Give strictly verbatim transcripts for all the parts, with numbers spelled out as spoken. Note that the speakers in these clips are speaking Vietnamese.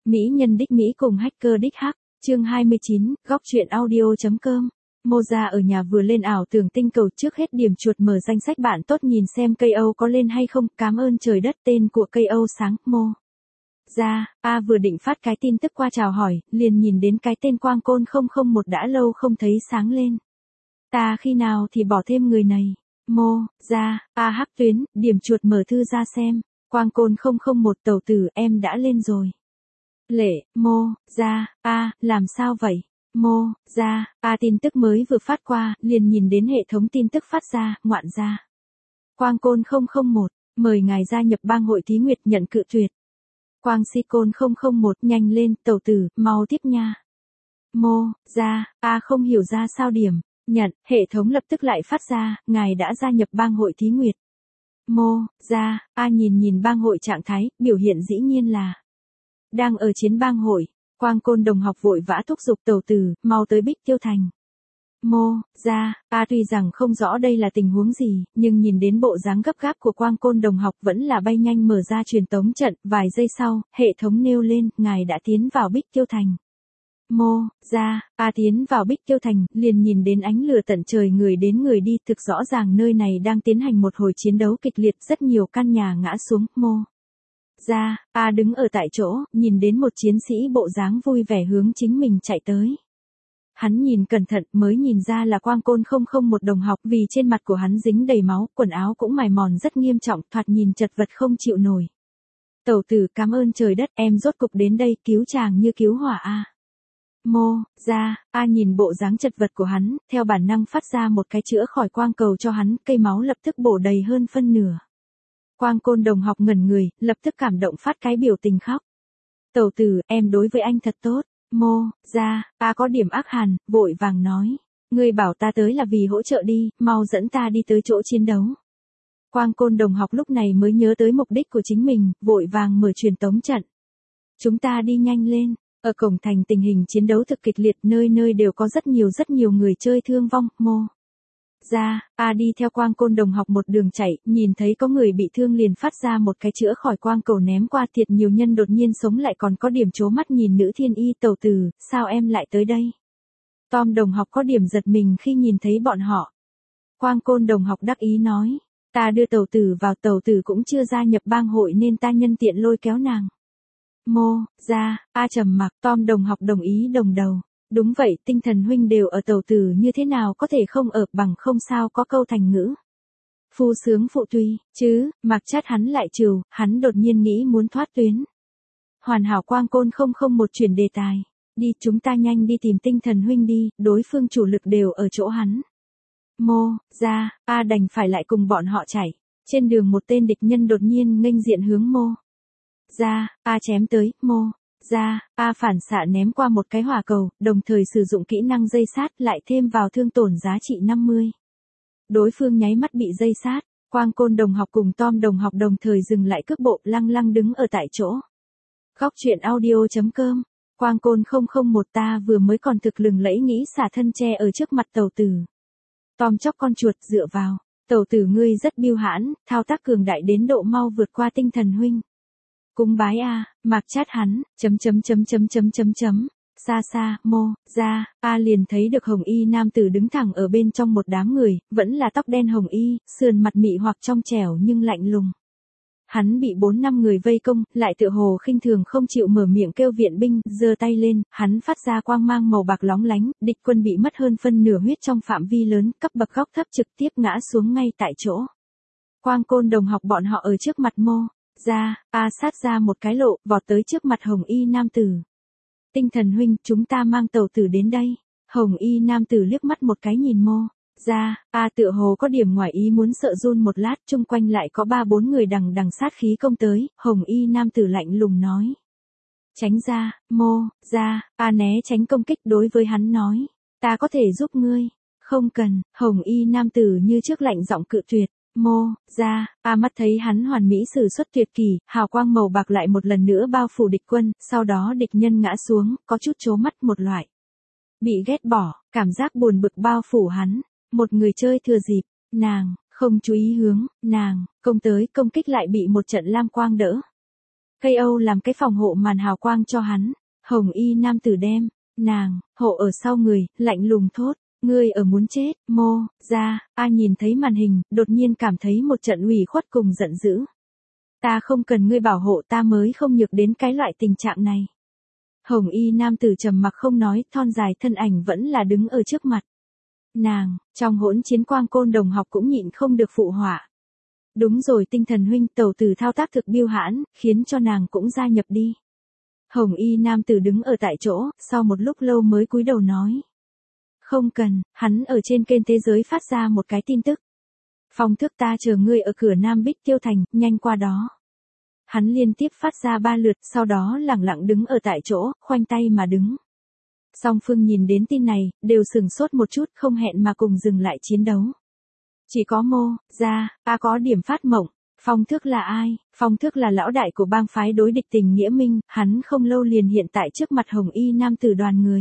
Mỹ nhân đích Mỹ cùng hacker đích Hắc, chương hai mươi chín, góc truyện audio.com. Moza ở nhà vừa lên ảo tưởng tinh cầu, trước hết điểm chuột mở danh sách bạn tốt nhìn xem cây Âu có lên hay không, cảm ơn trời đất, tên của cây Âu sáng, Mo. Ra, A vừa định phát cái tin tức qua chào hỏi, liền nhìn đến cái tên Quang Côn không không một đã lâu không thấy sáng lên. Ta khi nào thì bỏ thêm người này. Mo, ra, A hắc tuyến, điểm chuột mở thư ra xem. Quang Côn không không một tàu tử, em đã lên rồi. Lệ, Mo, ra, A, làm sao vậy? Mo, ra, A tin tức mới vừa phát qua, liền nhìn đến hệ thống tin tức phát ra, ngoạn ra. Quang Côn không không một, mời ngài gia nhập bang hội thí nguyệt, nhận cự tuyệt. Quang Si Côn không không một, nhanh lên, tàu tử, mau tiếp nha. Mo, ra, A không hiểu ra sao điểm, nhận, hệ thống lập tức lại phát ra, ngài đã gia nhập bang hội thí nguyệt. Mo, ra, A nhìn nhìn bang hội trạng thái, biểu hiện dĩ nhiên là đang ở chiến bang hội. Quang Côn đồng học vội vã thúc giục tàu tử, mau tới Bích Tiêu Thành. Mo, ra, A tuy rằng không rõ đây là tình huống gì, nhưng nhìn đến bộ dáng gấp gáp của Quang Côn đồng học vẫn là bay nhanh mở ra truyền tống trận, vài giây sau, hệ thống nêu lên, ngài đã tiến vào Bích Tiêu Thành. Mo, ra, A tiến vào Bích Tiêu Thành, liền nhìn đến ánh lửa tận trời, người đến người đi, thực rõ ràng nơi này đang tiến hành một hồi chiến đấu kịch liệt, rất nhiều căn nhà ngã xuống. Mo, ra, A đứng ở tại chỗ, nhìn đến một chiến sĩ bộ dáng vui vẻ hướng chính mình chạy tới. Hắn nhìn cẩn thận mới nhìn ra là Quang Côn không không một đồng học, vì trên mặt của hắn dính đầy máu, quần áo cũng mài mòn rất nghiêm trọng, thoạt nhìn chật vật không chịu nổi. Tẩu tử, cảm ơn trời đất, em rốt cục đến đây, cứu chàng như cứu hỏa a. Mo, ra, A nhìn bộ dáng chật vật của hắn, theo bản năng phát ra một cái chữa khỏi quang cầu cho hắn, cây máu lập tức bổ đầy hơn phân nửa. Quang Côn đồng học ngẩn người, lập tức cảm động phát cái biểu tình khóc. Tẩu tử, em đối với anh thật tốt. Mo, ra, A có điểm ác hàn, vội vàng nói. Ngươi bảo ta tới là vì hỗ trợ đi, mau dẫn ta đi tới chỗ chiến đấu. Quang Côn đồng học lúc này mới nhớ tới mục đích của chính mình, vội vàng mở truyền tống trận. Chúng ta đi nhanh lên. Ở cổng thành tình hình chiến đấu thực kịch liệt, nơi nơi đều có rất nhiều rất nhiều người chơi thương vong. Mo, ra, A đi theo Quang Côn đồng học một đường chạy, nhìn thấy có người bị thương liền phát ra một cái chữa khỏi quang cầu ném qua, thiệt nhiều nhân đột nhiên sống lại, còn có điểm chố mắt nhìn nữ thiên y. Tẩu tử, sao em lại tới đây? Tom đồng học có điểm giật mình khi nhìn thấy bọn họ. Quang Côn đồng học đắc ý nói, ta đưa tẩu tử vào, tẩu tử cũng chưa gia nhập bang hội nên ta nhân tiện lôi kéo nàng. Mo, ra, A trầm mặc, Tom đồng học đồng ý đồng đầu. Đúng vậy, tinh thần huynh đều ở, tẩu tử như thế nào có thể không ở, bằng không sao có câu thành ngữ. Phu sướng phụ tùy, chứ, mặc chát hắn lại trừ, hắn đột nhiên nghĩ muốn thoát tuyến. Hoàn hảo. Quang Côn không không một chuyển đề tài. Đi, chúng ta nhanh đi tìm tinh thần huynh đi, đối phương chủ lực đều ở chỗ hắn. Mo, ra, A đành phải lại cùng bọn họ chạy. Trên đường một tên địch nhân đột nhiên nghênh diện hướng Mo, ra, A chém tới. Mo, ra, A phản xạ ném qua một cái hỏa cầu, đồng thời sử dụng kỹ năng dây sát, lại thêm vào thương tổn giá trị năm mươi. Đối phương nháy mắt bị dây sát. Quang Côn đồng học cùng Tom đồng học đồng thời dừng lại cước bộ, lăng lăng đứng ở tại chỗ. Góc truyện audio.com. Quang Côn không không một, ta vừa mới còn thực lừng lẫy nghĩ xả thân che ở trước mặt tàu tử. Tom chóc con chuột, dựa vào. Tàu tử ngươi rất biêu hãn, thao tác cường đại đến độ mau vượt qua tinh thần huynh. Cúng bái A, mặc chát hắn, chấm chấm chấm chấm chấm chấm chấm. Xa xa, Mo, ra, A liền thấy được hồng y nam tử đứng thẳng ở bên trong một đám người, vẫn là tóc đen hồng y, sườn mặt mị hoặc trong trẻo nhưng lạnh lùng. Hắn bị bốn năm người vây công, lại tựa hồ khinh thường không chịu mở miệng kêu viện binh, giơ tay lên, hắn phát ra quang mang màu bạc lóng lánh, địch quân bị mất hơn phân nửa huyết trong phạm vi lớn, cấp bậc góc thấp trực tiếp ngã xuống ngay tại chỗ. Quang Côn đồng học bọn họ ở trước mặt Mo, ra, A sát ra một cái lộ, vọt tới trước mặt hồng y nam tử. Tinh thần huynh, chúng ta mang tàu tử đến đây. Hồng y nam tử liếc mắt một cái nhìn Mo, ra, A tựa hồ có điểm ngoài ý muốn, sợ run một lát, chung quanh lại có ba bốn người đằng đằng sát khí công tới, hồng y nam tử lạnh lùng nói. Tránh ra. Mo, ra, A né tránh công kích, đối với hắn nói, ta có thể giúp ngươi. Không cần. Hồng y nam tử như trước lạnh giọng cự tuyệt. Mo, ra, A mắt thấy hắn hoàn mỹ sử xuất tuyệt kỳ, hào quang màu bạc lại một lần nữa bao phủ địch quân, sau đó địch nhân ngã xuống, có chút chố mắt, một loại bị ghét bỏ, cảm giác buồn bực bao phủ hắn. Một người chơi thừa dịp, nàng không chú ý hướng, nàng công tới công kích lại bị một trận lam quang đỡ. Cây Âu làm cái phòng hộ màn hào quang cho hắn. Hồng y nam tử đem nàng hộ ở sau người, lạnh lùng thốt, ngươi ở muốn chết, Mô Gia. A nhìn thấy màn hình, đột nhiên cảm thấy một trận ủy khuất cùng giận dữ. Ta không cần ngươi bảo hộ, ta mới không nhược đến cái loại tình trạng này. Hồng y nam tử trầm mặc không nói, thon dài thân ảnh vẫn là đứng ở trước mặt. Nàng, trong hỗn chiến Quang Côn đồng học cũng nhịn không được phụ họa. Đúng rồi, tinh thần huynh, tẩu tử thao tác thực biêu hãn, khiến cho nàng cũng gia nhập đi. Hồng y nam tử đứng ở tại chỗ, sau một lúc lâu mới cúi đầu nói. Không cần, hắn ở trên kênh thế giới phát ra một cái tin tức. Phong Thước, ta chờ ngươi ở cửa Nam Bích Tiêu Thành, nhanh qua đó. Hắn liên tiếp phát ra ba lượt, sau đó lẳng lặng đứng ở tại chỗ, khoanh tay mà đứng. Song phương nhìn đến tin này, đều sừng sốt một chút, không hẹn mà cùng dừng lại chiến đấu. Chỉ có Mô Gia, A có điểm phát mộng. Phong Thước là ai? Phong Thước là lão đại của bang phái đối địch tình nghĩa minh, hắn không lâu liền hiện tại trước mặt hồng y nam tử đoàn người.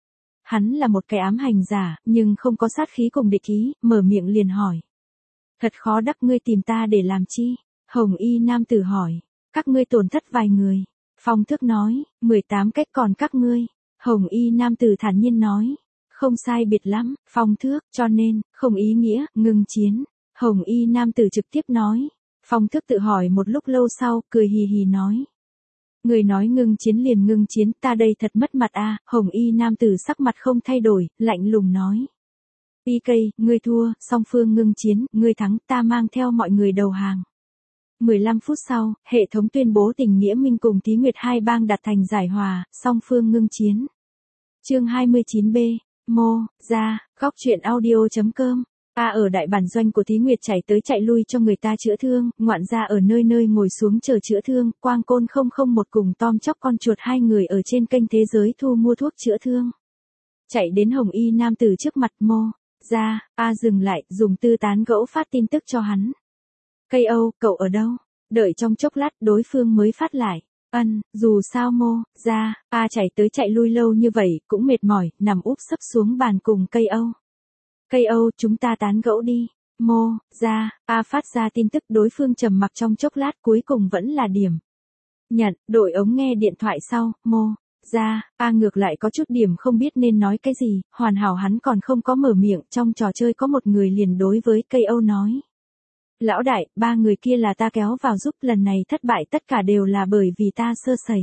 Hắn là một cái ám hành giả, nhưng không có sát khí cùng địch ý, mở miệng liền hỏi. Thật khó đắc, ngươi tìm ta để làm chi? Hồng y nam tử hỏi. Các ngươi tổn thất vài người. Phong Thước nói, mười tám cách, còn các ngươi. Hồng y nam tử thản nhiên nói. Không sai biệt lắm, Phong Thước, cho nên, không ý nghĩa, ngừng chiến. Hồng y nam tử trực tiếp nói. Phong Thước tự hỏi một lúc lâu sau, cười hì hì nói. Người nói ngưng chiến liền ngưng chiến, ta đây thật mất mặt a. À. Hồng y nam tử sắc mặt không thay đổi, lạnh lùng nói. pê ca, ngươi thua, song phương ngưng chiến, ngươi thắng, ta mang theo mọi người đầu hàng. mười lăm phút sau, hệ thống tuyên bố tình nghĩa minh cùng Thí Nguyệt hai bang đạt thành giải hòa, song phương ngưng chiến. Chương hai mươi chín B, Mô Gia, góc truyện audio chấm com. A ở đại bản doanh của Thí Nguyệt chạy tới chạy lui cho người ta chữa thương, ngoạn gia ở nơi nơi ngồi xuống chờ chữa thương, Quang Côn không không một cùng Tom chóc con chuột hai người ở trên kênh thế giới thu mua thuốc chữa thương. Chạy đến hồng y nam tử trước mặt Mô Gia, A dừng lại, dùng tư tán gẫu phát tin tức cho hắn. Cây Âu, cậu ở đâu? Đợi trong chốc lát đối phương mới phát lại. Ân, dù sao Mô Gia, A chạy tới chạy lui lâu như vậy, cũng mệt mỏi, nằm úp sấp xuống bàn cùng Cây Âu. Cây Âu, chúng ta tán gẫu đi. Mô Gia, A phát ra tin tức, đối phương trầm mặc trong chốc lát, cuối cùng vẫn là điểm. Nhận, đội ống nghe điện thoại sau, Mô Gia, A ngược lại có chút điểm không biết nên nói cái gì, hoàn hảo hắn còn không có mở miệng, trong trò chơi có một người liền đối với Cây Âu nói. Lão đại, ba người kia là ta kéo vào giúp, lần này thất bại tất cả đều là bởi vì ta sơ sẩy.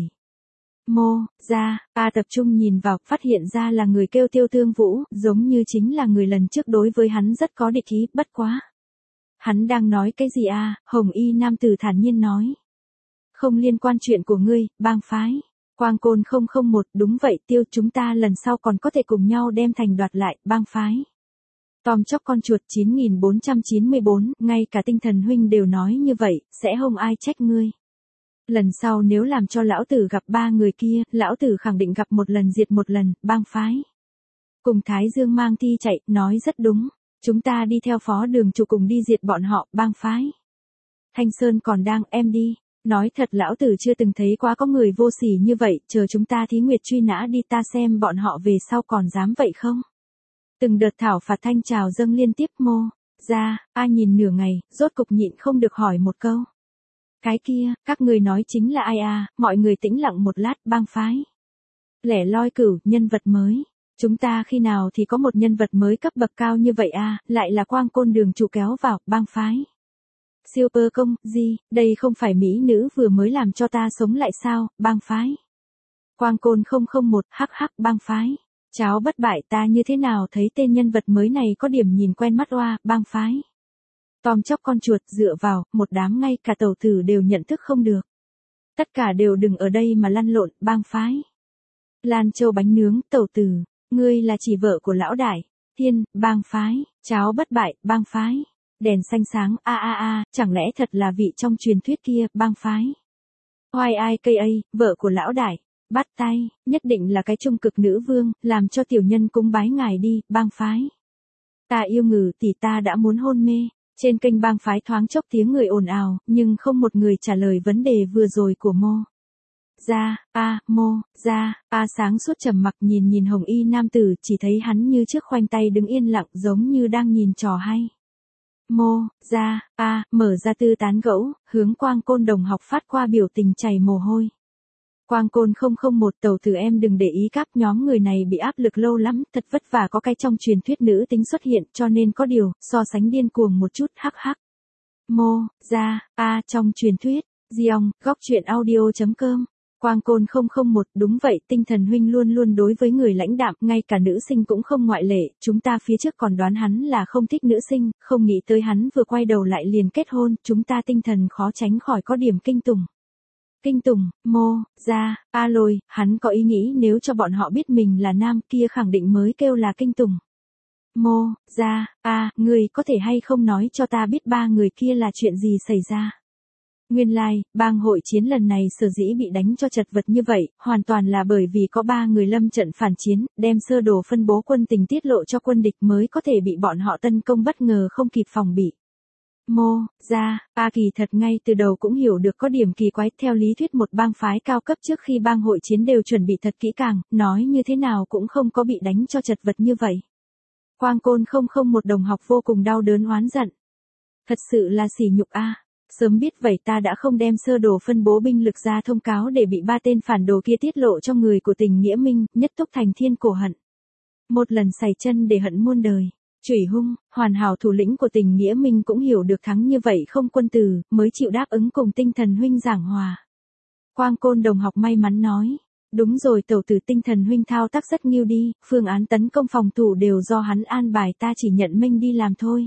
Mô Gia, A tập trung nhìn vào, phát hiện ra là người kêu Tiêu Thương Vũ, giống như chính là người lần trước đối với hắn rất có địch ý, bất quá. Hắn đang nói cái gì a? Hồng y nam tử thản nhiên nói. Không liên quan chuyện của ngươi, bang phái. Quang Côn không không một, đúng vậy Tiêu, chúng ta lần sau còn có thể cùng nhau đem thành đoạt lại, bang phái. Tom chóc con chuột chín nghìn bốn trăm chín mươi bốn, ngay cả tinh thần huynh đều nói như vậy, sẽ không ai trách ngươi. Lần sau nếu làm cho lão tử gặp ba người kia, lão tử khẳng định gặp một lần diệt một lần, bang phái. Cùng Thái Dương mang thi chạy, nói rất đúng. Chúng ta đi theo phó đường chủ cùng đi diệt bọn họ, bang phái. Thanh Sơn còn đang, em đi. Nói thật lão tử chưa từng thấy quá có người vô sỉ như vậy, chờ chúng ta Thí Nguyệt truy nã đi, ta xem bọn họ về sau còn dám vậy không. Từng đợt thảo phạt thanh trào dâng liên tiếp. Mô Gia, A nhìn nửa ngày, rốt cục nhịn không được hỏi một câu. Cái kia, các người nói chính là ai à? Mọi người tĩnh lặng một lát, bang phái. Lẻ loi cửu, nhân vật mới. Chúng ta khi nào thì có một nhân vật mới cấp bậc cao như vậy à, lại là Quang Côn đường chủ kéo vào, bang phái. Super công, gì, đây không phải mỹ nữ vừa mới làm cho ta sống lại sao, bang phái. Quang Côn không không một, hắc hắc, bang phái. Cháu bất bại, ta như thế nào thấy tên nhân vật mới này có điểm nhìn quen mắt oa, bang phái. Tom chóc con chuột, dựa vào, một đám ngay cả tẩu tử đều nhận thức không được. Tất cả đều đừng ở đây mà lăn lộn, bang phái. Lan Châu bánh nướng, tẩu tử, ngươi là chỉ vợ của lão đại. Thiên, bang phái, cháu bất bại, bang phái. Đèn xanh sáng, a a a, chẳng lẽ thật là vị trong truyền thuyết kia, bang phái. Oai ai cây a, vợ của lão đại. Bắt tay, nhất định là cái trung cực nữ vương, làm cho tiểu nhân cúng bái ngài đi, bang phái. Ta yêu ngừ tỷ, ta đã muốn hôn mê. Trên kênh bang phái thoáng chốc tiếng người ồn ào, nhưng không một người trả lời vấn đề vừa rồi của Mô Gia, A, Mô Gia, A sáng suốt trầm mặc nhìn nhìn hồng y nam tử, chỉ thấy hắn như trước khoanh tay đứng yên lặng giống như đang nhìn trò hay. Mô, ra, a, mở ra tư tán gẫu, hướng Quang Côn đồng học phát qua biểu tình chảy mồ hôi. Quang Côn không không một tàu từ em đừng để ý các nhóm người này bị áp lực lâu lắm, thật vất vả có cái trong truyền thuyết nữ tính xuất hiện cho nên có điều, so sánh điên cuồng một chút hắc hắc. Mô, ra, a, trong truyền thuyết, Diong, góc chuyện audio chấm com. Quang Côn không không một, đúng vậy, tinh thần huynh luôn luôn đối với người lãnh đạm, ngay cả nữ sinh cũng không ngoại lệ, chúng ta phía trước còn đoán hắn là không thích nữ sinh, không nghĩ tới hắn vừa quay đầu lại liền kết hôn, chúng ta tinh thần khó tránh khỏi có điểm kinh tủng. Kinh tủng, mô, ra, a lôi, hắn có ý nghĩ nếu cho bọn họ biết mình là nam kia khẳng định mới kêu là kinh tủng. Mô, ra, a, người có thể hay không nói cho ta biết ba người kia là chuyện gì xảy ra. Nguyên lai, like, bang hội chiến lần này sở dĩ bị đánh cho chật vật như vậy, hoàn toàn là bởi vì có ba người lâm trận phản chiến, đem sơ đồ phân bố quân tình tiết lộ cho quân địch mới có thể bị bọn họ tấn công bất ngờ không kịp phòng bị. Mô, ra, a kỳ thật ngay từ đầu cũng hiểu được có điểm kỳ quái, theo lý thuyết một bang phái cao cấp trước khi bang hội chiến đều chuẩn bị thật kỹ càng, nói như thế nào cũng không có bị đánh cho chật vật như vậy. Quang Côn không không một đồng học vô cùng đau đớn oán giận. Thật sự là sỉ nhục a. Sớm biết vậy ta đã không đem sơ đồ phân bố binh lực ra thông cáo để bị ba tên phản đồ kia tiết lộ cho người của tình nghĩa minh, nhất túc thành thiên cổ hận. Một lần sày chân để hận muôn đời. Chủy hung, hoàn hảo thủ lĩnh của tình nghĩa minh cũng hiểu được thắng như vậy không quân tử, mới chịu đáp ứng cùng tinh thần huynh giảng hòa. Quang Côn đồng học may mắn nói. Đúng rồi, tẩu tử tinh thần huynh thao tác rất nghiêu đi, phương án tấn công phòng thủ đều do hắn an bài, ta chỉ nhận minh đi làm thôi.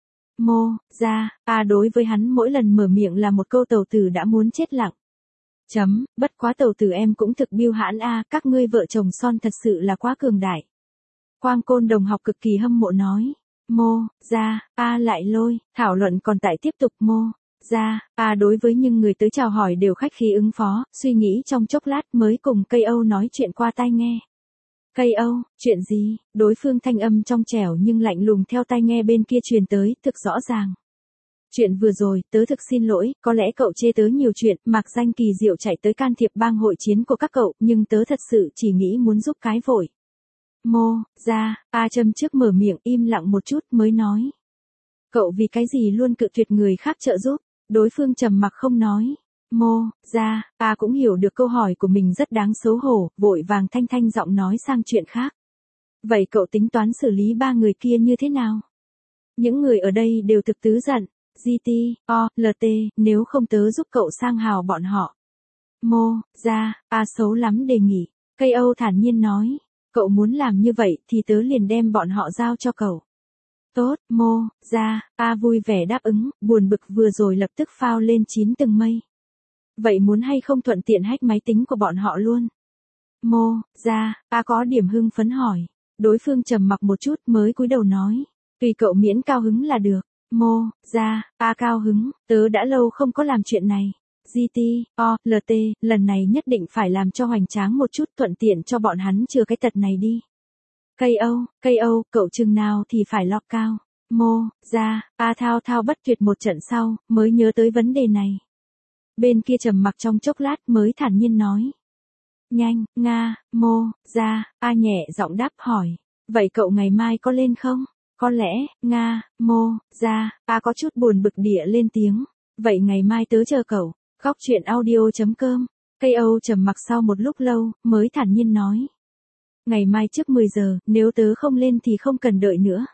Mô, ra, a đối với hắn mỗi lần mở miệng là một câu tẩu tử đã muốn chết lặng. Chấm, bất quá tẩu tử em cũng thực biêu hãn a, các ngươi vợ chồng son thật sự là quá cường đại. Quang Côn đồng học cực kỳ hâm mộ nói. Mô, ra, a lại lôi, thảo luận còn tại tiếp tục. Mô, ra, a đối với những người tới chào hỏi đều khách khí ứng phó, suy nghĩ trong chốc lát mới cùng cây Âu nói chuyện qua tai nghe. Cây Âu, chuyện gì? Đối phương thanh âm trong trẻo nhưng lạnh lùng theo tai nghe bên kia truyền tới, thực rõ ràng. Chuyện vừa rồi, tớ thực xin lỗi, có lẽ cậu chê tớ nhiều chuyện, mặc danh kỳ diệu chạy tới can thiệp bang hội chiến của các cậu, nhưng tớ thật sự chỉ nghĩ muốn giúp cái vội. Mô, ra, a châm trước mở miệng im lặng một chút mới nói. Cậu vì cái gì luôn cự tuyệt người khác trợ giúp? Đối phương trầm mặc không nói. Mô, ra, a cũng hiểu được câu hỏi của mình rất đáng xấu hổ, vội vàng thanh thanh giọng nói sang chuyện khác. Vậy cậu tính toán xử lý ba người kia như thế nào? Những người ở đây đều thực tứ giận. giê tê, o, lờ tê, nếu không tớ giúp cậu sang hào bọn họ. Mô, ra, a xấu lắm đề nghị. Cây Âu thản nhiên nói. Cậu muốn làm như vậy thì tớ liền đem bọn họ giao cho cậu. Tốt, mô, ra, a vui vẻ đáp ứng, buồn bực vừa rồi lập tức phao lên chín tầng mây. Vậy muốn hay không thuận tiện hack máy tính của bọn họ luôn? Mô, ra, a có điểm hưng phấn hỏi. Đối phương trầm mặc một chút mới cúi đầu nói. Tùy cậu miễn cao hứng là được. Mô, ra, a cao hứng, tớ đã lâu không có làm chuyện này. giê tê, o, lờ tê, lần này nhất định phải làm cho hoành tráng một chút thuận tiện cho bọn hắn chừa cái tật này đi. Cây Âu, cây Âu, cậu chừng nào thì phải lọc cao. Mô, ra, a thao thao bất tuyệt một trận sau, mới nhớ tới vấn đề này. Bên kia trầm mặc trong chốc lát mới thản nhiên nói. Nhanh, Nga, mô, ra, a nhẹ giọng đáp hỏi. Vậy cậu ngày mai có lên không? Có lẽ, Nga, mô, ra, a có chút buồn bực địa lên tiếng. Vậy ngày mai tớ chờ cậu. Góc chuyện audio chấm com. Cây Âu trầm mặc sau một lúc lâu, mới thản nhiên nói. Ngày mai trước mười giờ, nếu tớ không lên thì không cần đợi nữa.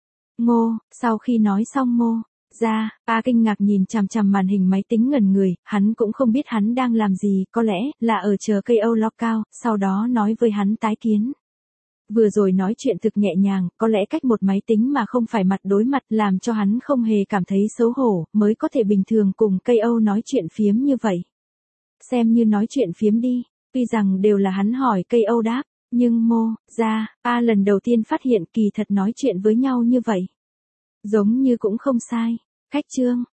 Ngô, sau khi nói xong mô, ra, a kinh ngạc nhìn chằm chằm màn hình máy tính ngẩn người, hắn cũng không biết hắn đang làm gì, có lẽ là ở chờ cây Âu lock cao, sau đó nói với hắn tái kiến. Vừa rồi nói chuyện thực nhẹ nhàng, có lẽ cách một máy tính mà không phải mặt đối mặt làm cho hắn không hề cảm thấy xấu hổ, mới có thể bình thường cùng cây Âu nói chuyện phiếm như vậy. Xem như nói chuyện phiếm đi, tuy rằng đều là hắn hỏi cây Âu đáp, nhưng mô, ra, a lần đầu tiên phát hiện kỳ thật nói chuyện với nhau như vậy. Giống như cũng không sai. Khách chương,